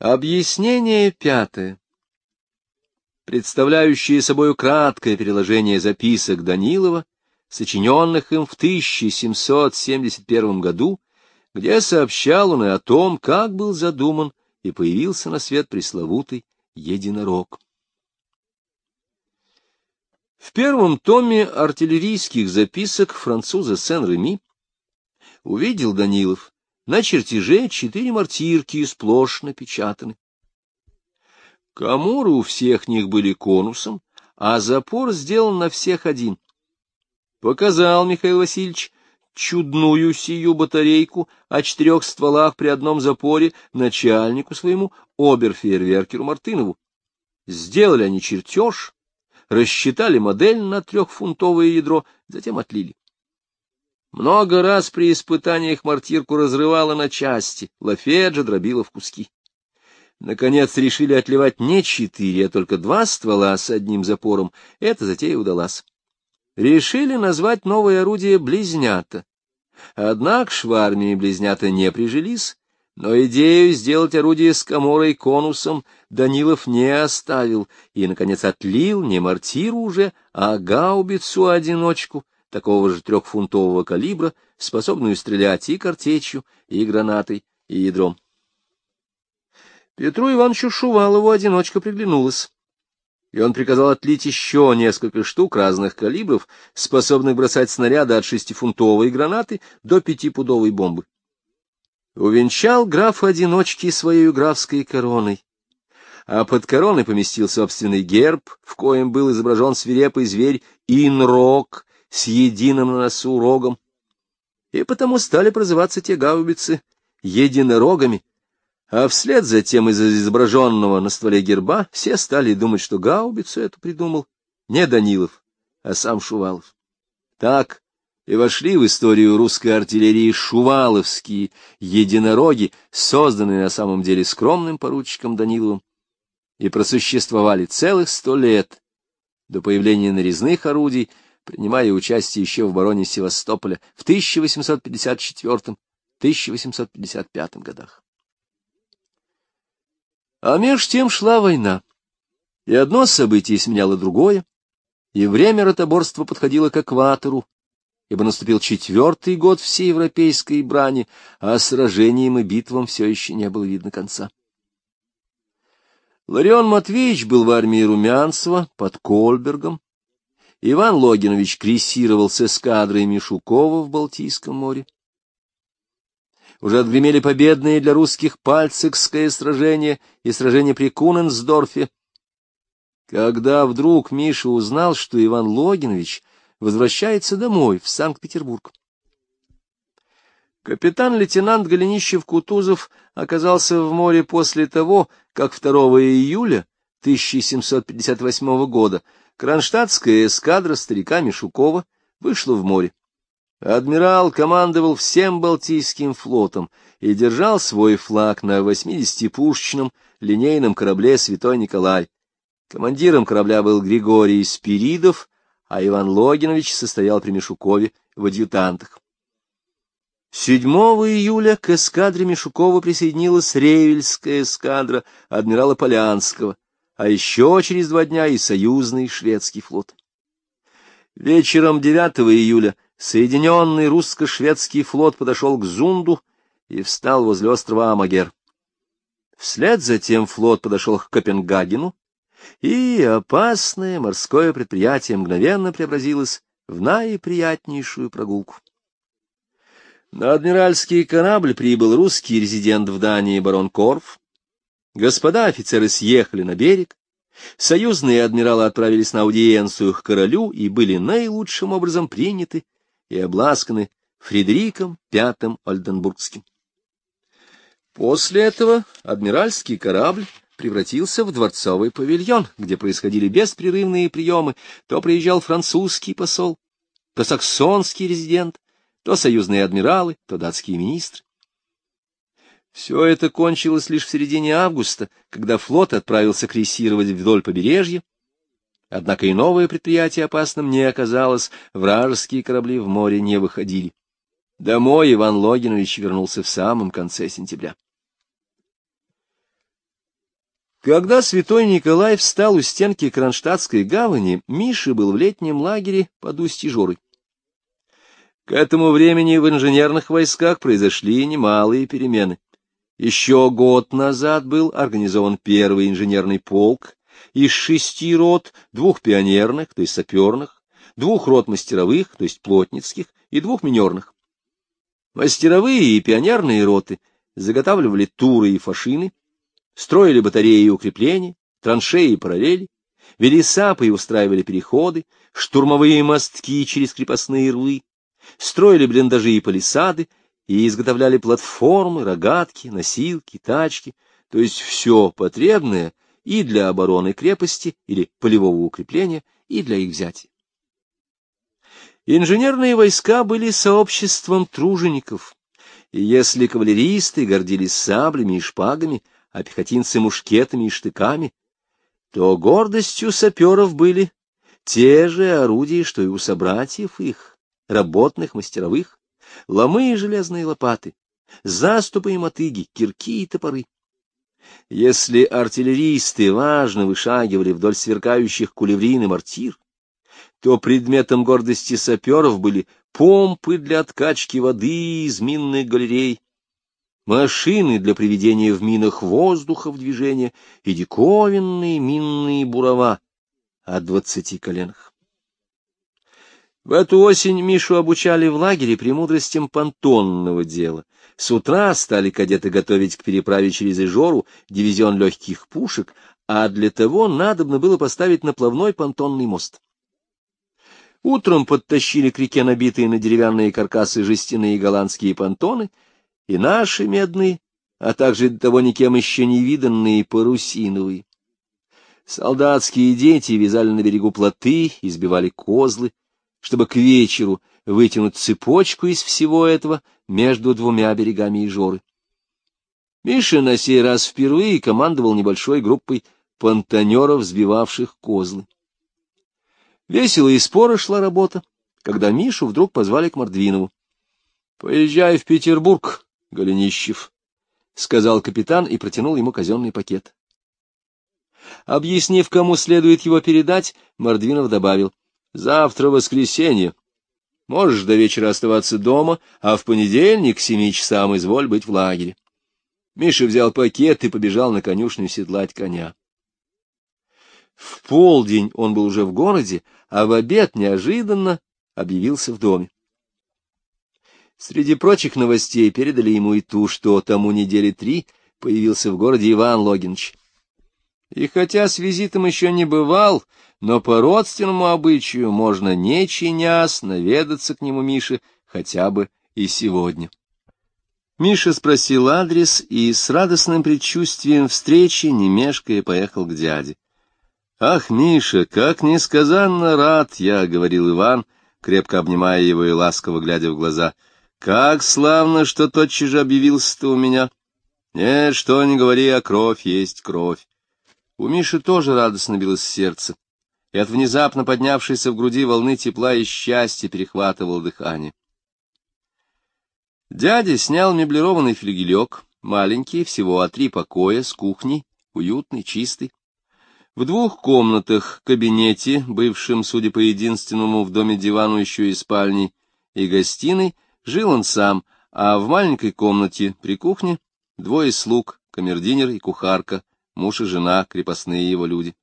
Объяснение пятое, представляющее собою краткое переложение записок Данилова, сочиненных им в 1771 году, где сообщал он и о том, как был задуман и появился на свет пресловутый единорог. В первом томе артиллерийских записок француза Сен-Реми увидел Данилов на чертеже 4 мортирки, сплошь напечатаны. Каморы у всех них были конусом, а запор сделан на всех один. Показал Михаил Васильевич чудную сию батарейку о 4 стволах при одном запоре начальнику своему, обер-фейерверкеру Мартынову. Сделали они чертеж, рассчитали модель на 3-фунтовое ядро, затем отлили. Много раз при испытаниях мортирку разрывало на части, лафет же дробило в куски. Наконец решили отливать не 4, а только 2 ствола с одним запором. Эта затея удалась. Решили назвать новое орудие «Близнята». Однако в армии близнята не прижились, но идею сделать орудие с каморой конусом Данилов не оставил и, наконец, отлил не мортиру уже, а гаубицу-одиночку, такого же 3-фунтового калибра, способную стрелять и картечью, и гранатой, и ядром. Петру Ивановичу Шувалову одиночка приглянулась, и он приказал отлить еще несколько штук разных калибров, способных бросать снаряды от 6-фунтовой гранаты до 5-пудовой бомбы. Увенчал граф одиночки своей графской короной, а под короной поместил собственный герб, в коем был изображен свирепый зверь Инрог с единым на носу рогом, и потому стали прозываться те гаубицы единорогами, а вслед за тем из изображенного на стволе герба все стали думать, что гаубицу эту придумал не Данилов, а сам Шувалов. Так и вошли в историю русской артиллерии шуваловские единороги, созданные на самом деле скромным поручиком Даниловым, и просуществовали целых 100 лет до появления нарезных орудий, принимая участие еще в обороне Севастополя в 1854-1855 годах. А меж тем шла война, и одно событие сменяло другое, и время ротоборства подходило к экватору, ибо наступил 4-й год всеевропейской брани, а сражениям и битвам все еще не было видно конца. Ларион Матвеевич был в армии Румянцева под Кольбергом, Иван Логинович крейсировал с эскадрой Мишукова в Балтийском море. Уже отгремели победные для русских Пальцикское сражение и сражение при Куненсдорфе, когда вдруг Миша узнал, что Иван Логинович возвращается домой, в Санкт-Петербург. Капитан-лейтенант Голенищев-Кутузов оказался в море после того, как 2 июля 1758 года кронштадтская эскадра старика Мишукова вышла в море. Адмирал командовал всем Балтийским флотом и держал свой флаг на 80-пушечном линейном корабле «Святой Николай». Командиром корабля был Григорий Спиридов, а Иван Логинович состоял при Мишукове в адъютантах. 7 июля к эскадре Мишукова присоединилась Ревельская эскадра адмирала Полянского, а еще через 2 дня и союзный шведский флот. Вечером 9 июля соединенный русско-шведский флот подошел к Зунду и встал возле острова Амагер. Вслед за тем флот подошел к Копенгагену, и опасное морское предприятие мгновенно преобразилось в наиприятнейшую прогулку. На адмиральский корабль прибыл русский резидент в Дании барон Корф. Господа офицеры съехали на берег, союзные адмиралы отправились на аудиенцию к королю и были наилучшим образом приняты и обласканы Фридрихом V Ольденбургским. После этого адмиральский корабль превратился в дворцовый павильон, где происходили беспрерывные приемы. То приезжал французский посол, то саксонский резидент, то союзные адмиралы, то датские министры. Все это кончилось лишь в середине августа, когда флот отправился крейсировать вдоль побережья. Однако и новое предприятие опасным не оказалось, вражеские корабли в море не выходили. Домой Иван Логинович вернулся в самом конце сентября. Когда святой Николай встал у стенки Кронштадтской гавани, Миша был в летнем лагере под Усть-Ижорой. К этому времени в инженерных войсках произошли немалые перемены. Еще год назад был организован первый инженерный полк из 6 рот, 2 пионерных, то есть саперных, 2 рот мастеровых, то есть плотницких, и 2 минерных. Мастеровые и пионерные роты заготавливали туры и фашины, строили батареи и укрепления, траншеи и параллели, вели сапы и устраивали переходы, штурмовые мостки через крепостные рвы, строили блиндажи и палисады и изготовляли платформы, рогатки, носилки, тачки, то есть все потребное и для обороны крепости или полевого укрепления, и для их взятия. Инженерные войска были сообществом тружеников, и если кавалеристы гордились саблями и шпагами, а пехотинцы мушкетами и штыками, то гордостью саперов были те же орудия, что и у собратьев их, работных мастеровых, ломы и железные лопаты, заступы и мотыги, кирки и топоры. Если артиллеристы важно вышагивали вдоль сверкающих кулеврин и мортир, то предметом гордости саперов были помпы для откачки воды из минных галерей, машины для приведения в минах воздуха в движение и диковинные минные бурова от 20 коленах. В эту осень Мишу обучали в лагере премудростям понтонного дела. С утра стали кадеты готовить к переправе через Ижору дивизион легких пушек, а для того надобно было поставить наплавной понтонный мост. Утром подтащили к реке набитые на деревянные каркасы жестяные голландские понтоны и наши медные, а также до того никем еще не виданные парусиновые. Солдатские дети вязали на берегу плоты, избивали козлы, чтобы к вечеру вытянуть цепочку из всего этого между 2 берегами Ижоры. Миша на сей раз впервые командовал небольшой группой понтонеров, сбивавших козлы. Весело и споро шла работа, когда Мишу вдруг позвали к Мордвинову. — Поезжай в Петербург, Голенищев, — сказал капитан и протянул ему казенный пакет. Объяснив, кому следует его передать, Мордвинов добавил: — Завтра воскресенье. Можешь до вечера оставаться дома, а в понедельник к 7 часам изволь быть в лагере. Миша взял пакет и побежал на конюшню седлать коня. В полдень он был уже в городе, а в обед неожиданно объявился в доме. Среди прочих новостей передали ему и ту, что тому недели 3 появился в городе Иван Логиныч. И хотя с визитом еще не бывал, но по родственному обычаю можно, не чинясь, наведаться к нему Мише хотя бы и сегодня. Миша спросил адрес и с радостным предчувствием встречи, не мешкая, поехал к дяде. — Ах, Миша, как несказанно рад я, — говорил Иван, крепко обнимая его и ласково глядя в глаза. — Как славно, что тотчас же объявился-то у меня. Нет, что ни говори, а кровь есть кровь. У Миши тоже радостно билось сердце, и от внезапно поднявшейся в груди волны тепла и счастья перехватывало дыхание. Дядя снял меблированный флигелек, маленький, всего 3 покоя, с кухней, уютный, чистый. В 2 комнатах, кабинете, бывшем, судя по единственному в доме дивану, еще и спальней, и гостиной, жил он сам, а в маленькой комнате при кухне 2 слуг, камердинер и кухарка, муж и жена, крепостные его люди.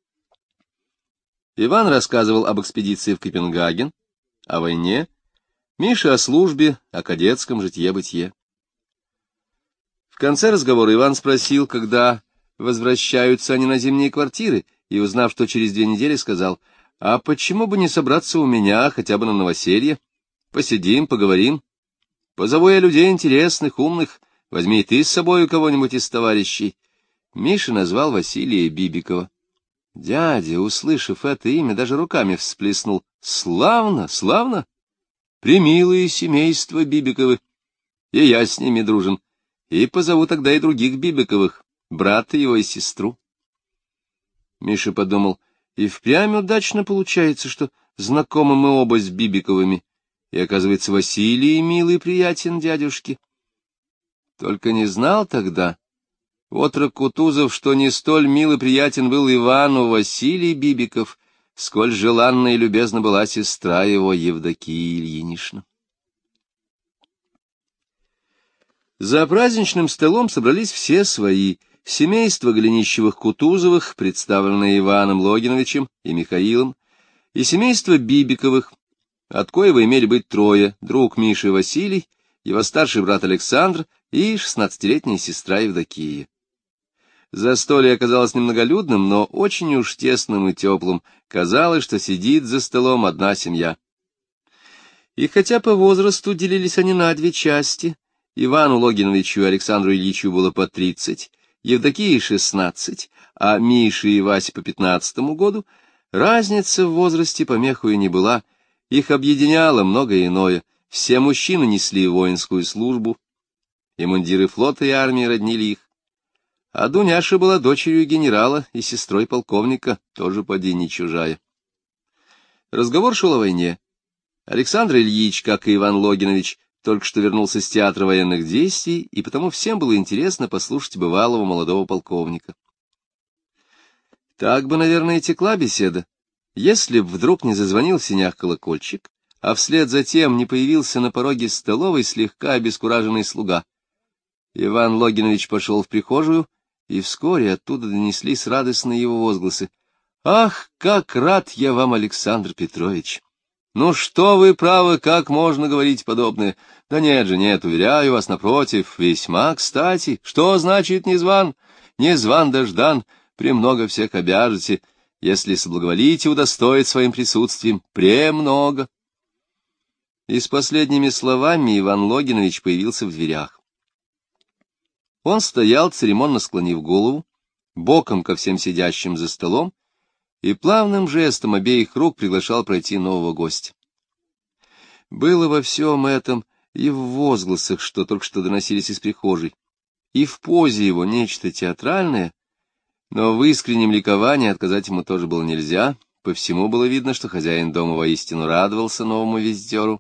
Иван рассказывал об экспедиции в Копенгаген, о войне, Миша о службе, о кадетском житье-бытие. В конце разговора Иван спросил, когда возвращаются они на зимние квартиры, и, узнав, что через 2 недели, сказал: — А почему бы не собраться у меня хотя бы на новоселье? Посидим, поговорим. Позову я людей интересных, умных, возьми и ты с собой кого-нибудь из товарищей. Миша назвал Василия Бибикова. Дядя, услышав это имя, даже руками всплеснул. — Славно, славно! Премилое семейство Бибиковы. И я с ними дружен. И позову тогда и других Бибиковых, брата его и сестру. Миша подумал, и впрямь удачно получается, что знакомы мы оба с Бибиковыми, и, оказывается, Василий милый приятен дядюшке. Только не знал тогда, отрок Кутузов, что не столь мил и приятен был Ивану Василий Бибиков, сколь желанна и любезна была сестра его Евдокия Ильинична. За праздничным столом собрались все свои: семейство Голенищевых-Кутузовых, представленное Иваном Логиновичем и Михаилом, и семейство Бибиковых, от коего имели быть трое: друг Миши Василий, его старший брат Александр и 16-летняя сестра Евдокия. Застолье оказалось немноголюдным, но очень уж тесным и теплым. Казалось, что сидит за столом одна семья. И хотя по возрасту делились они на две части, Ивану Логиновичу и Александру Ильичу было по 30, Евдокии 16, а Мише и Васе по 15 году, разница в возрасте помехой не была, их объединяло многое иное. Все мужчины несли воинскую службу, и мундиры флота и армии роднили их. А Дуняша была дочерью генерала и сестрой полковника, тоже поди не чужая. Разговор шел о войне. Александр Ильич, как и Иван Логинович, только что вернулся с театра военных действий, и потому всем было интересно послушать бывалого молодого полковника. Так бы, наверное, и текла беседа, если б вдруг не зазвонил в сенях колокольчик, а вслед за тем не появился на пороге столовой слегка обескураженный слуга. Иван Логинович пошел в прихожую, и вскоре оттуда донеслись радостные его возгласы. — Ах, как рад я вам, Александр Петрович! Ну что вы, правы, как можно говорить подобное? Да нет же, нет, уверяю вас, напротив, весьма кстати. Что значит не зван? Не зван да ждан, премного всех обяжете, если соблаговолите удостоить своим присутствием, премного. И с последними словами Иван Логинович появился в дверях. Он стоял, церемонно склонив голову, боком ко всем сидящим за столом, и плавным жестом обеих рук приглашал пройти нового гостя. Было во всем этом и в возгласах, что только что доносились из прихожей, и в позе его нечто театральное, но в искреннем ликовании отказать ему тоже было нельзя, по всему было видно, что хозяин дома воистину радовался новому визитеру.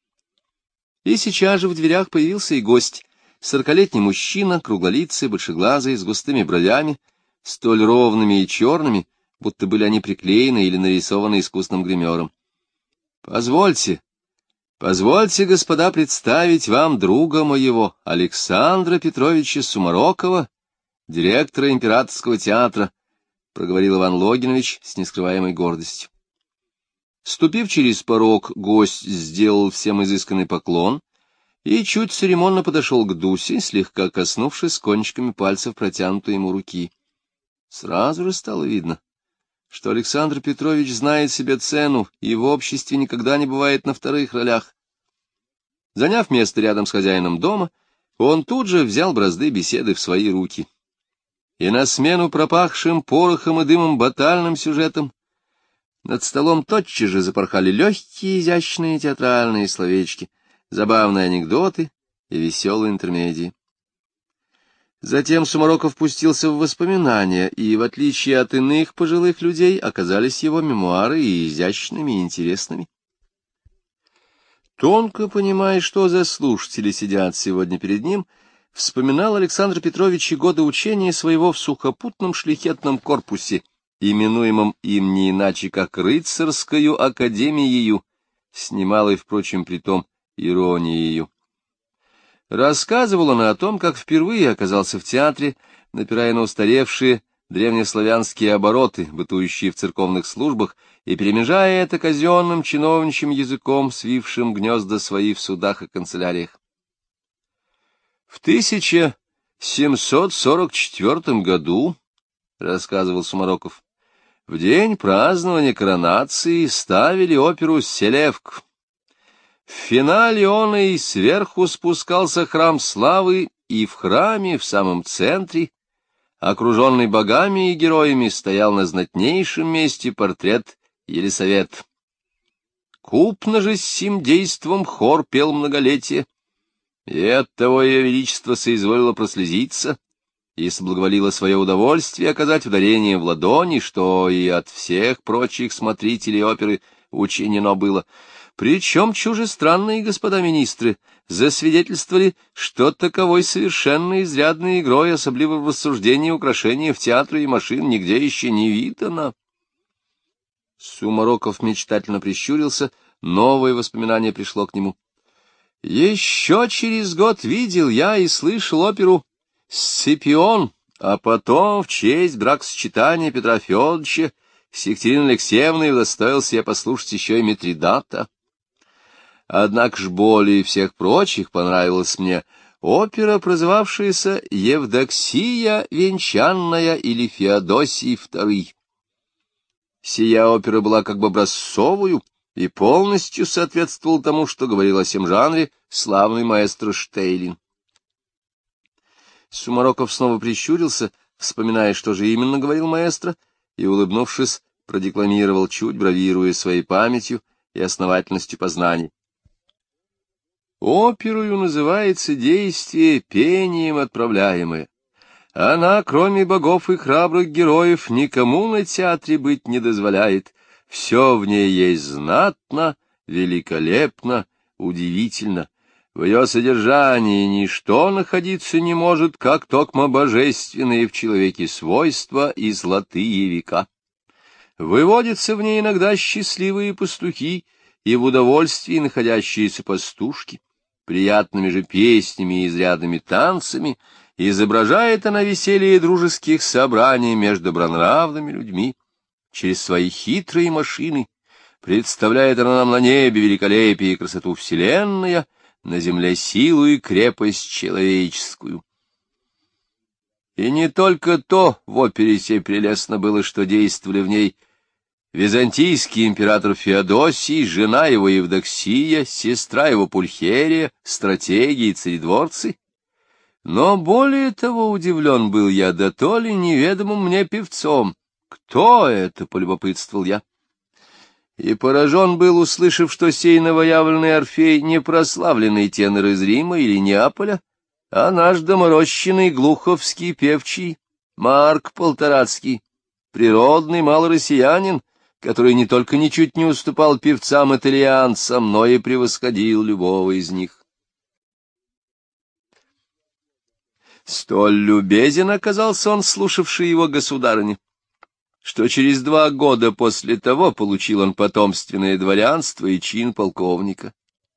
И сейчас же в дверях появился и гость, 40-летний мужчина, круглолицый, большеглазый, с густыми бровями, столь ровными и черными, будто были они приклеены или нарисованы искусным гримером. — Позвольте, господа, представить вам друга моего, Александра Петровича Сумарокова, директора Императорского театра, — проговорил Иван Логинович с нескрываемой гордостью. Ступив через порог, гость сделал всем изысканный поклон и чуть церемонно подошел к Дусе, слегка коснувшись кончиками пальцев протянутой ему руки. Сразу же стало видно, что Александр Петрович знает себе цену и в обществе никогда не бывает на вторых ролях. Заняв место рядом с хозяином дома, он тут же взял бразды беседы в свои руки. И на смену пропахшим порохом и дымом батальным сюжетам над столом тотчас же запорхали легкие, изящные театральные словечки, забавные анекдоты и веселые интермедии. Затем Сумароков пустился в воспоминания, и, в отличие от иных пожилых людей, оказались его мемуары и изящными, и интересными. Тонко понимая, что за слушатели сидят сегодня перед ним, вспоминал Александр Петрович и годы учения своего в сухопутном шляхетном корпусе, именуемом им не иначе как рыцарскою академиею, с немалой, впрочем, притом иронией. Рассказывал он о том, как впервые оказался в театре, напирая на устаревшие древнеславянские обороты, бытующие в церковных службах, и перемежая это казенным чиновничьим языком, свившим гнезда свои в судах и канцеляриях. В 1744 году, — рассказывал Сумароков, — в день празднования коронации ставили оперу «Селевк». В финале он и сверху спускался храм славы, и в храме, в самом центре, окруженный богами и героями, стоял на знатнейшем месте портрет Елисавет. Купно же с сим действом хор пел многолетие, и оттого ее величество соизволило прослезиться и соблаговолило свое удовольствие оказать ударение в ладони, что и от всех прочих смотрителей оперы учинено было. Причем чужестранные господа министры засвидетельствовали, что таковой совершенно изрядной игрой, особливо в рассуждении и украшении в театре и машин, нигде еще не видано. Сумароков мечтательно прищурился, новое воспоминание пришло к нему. Еще через год видел я и слышал оперу «Сципион», а потом в честь бракосочетания Петра Федоровича с Екатериной Алексеевной удостоился я послушать еще и Митридата. Однако ж более всех прочих понравилась мне опера, прозывавшаяся «Евдоксия венчанная» или «Феодосий II». Сия опера была как бы образцовую и полностью соответствовала тому, что говорил о сем жанре славный маэстро Штейлин. Сумароков снова прищурился, вспоминая, что же именно говорил маэстро, и, улыбнувшись, продекламировал, чуть бравируя своей памятью и основательностью познаний. Оперою называется действие пением отправляемое. Она, кроме богов и храбрых героев, никому на театре быть не дозволяет. Все в ней есть знатно, великолепно, удивительно. В ее содержании ничто находиться не может, как токмо божественные в человеке свойства и золотые века. Выводятся в ней иногда счастливые пастухи и в удовольствии находящиеся пастушки. Приятными же песнями и изрядными танцами изображает она веселье дружеских собраний между добронравными людьми. Через свои хитрые машины представляет она нам на небе великолепие и красоту вселенная, на земле силу и крепость человеческую. И не только то в опере сей прелестно было, что действовали в ней византийский император Феодосий, жена его Евдоксия, сестра его Пульхерия, стратеги и царедворцы. Но более того удивлен был я, да то ли неведомым мне певцом. Кто это, полюбопытствовал я. И поражен был, услышав, что сей новоявленный Орфей не прославленный тенор из Рима или Неаполя, а наш доморощенный глуховский певчий Марк Полторацкий, природный малороссиянин, который не только ничуть не уступал певцам-итальянцам, но и превосходил любого из них. Столь любезен оказался он, слушавший его государыне, что через 2 года после того получил он потомственное дворянство и чин полковника.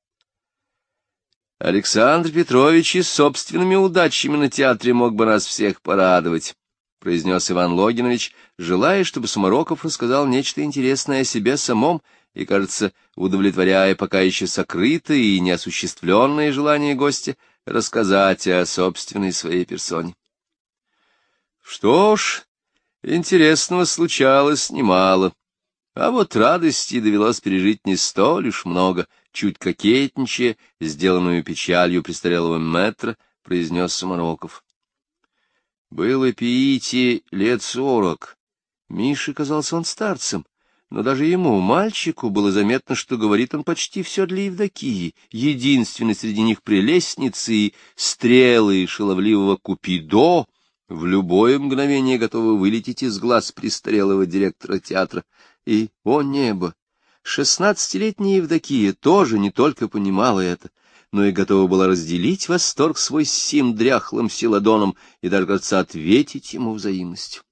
Александр Петрович и собственными удачами на театре мог бы нас всех порадовать, — произнес Иван Логинович, желая, чтобы Сумароков рассказал нечто интересное о себе самом и, кажется, удовлетворяя пока еще сокрытое и неосуществленное желание гостя рассказать о собственной своей персоне. Что ж, интересного случалось немало, а вот радости довелось пережить не столь уж много, чуть кокетничая, сделанную печалью престарелого мэтра, произнес Сумароков. Было Пиите лет 40. Мише казался он старцем, но даже ему, мальчику, было заметно, что говорит он почти все для Евдокии, единственной среди них прелестницы и стрелы шаловливого Купидо, в любое мгновение готовы вылететь из глаз престарелого директора театра. И, о небо, 16-летняя Евдокия тоже не только понимала это, но и готова была разделить восторг свой с сим дряхлым селадоном и даже, кажется, ответить ему взаимностью.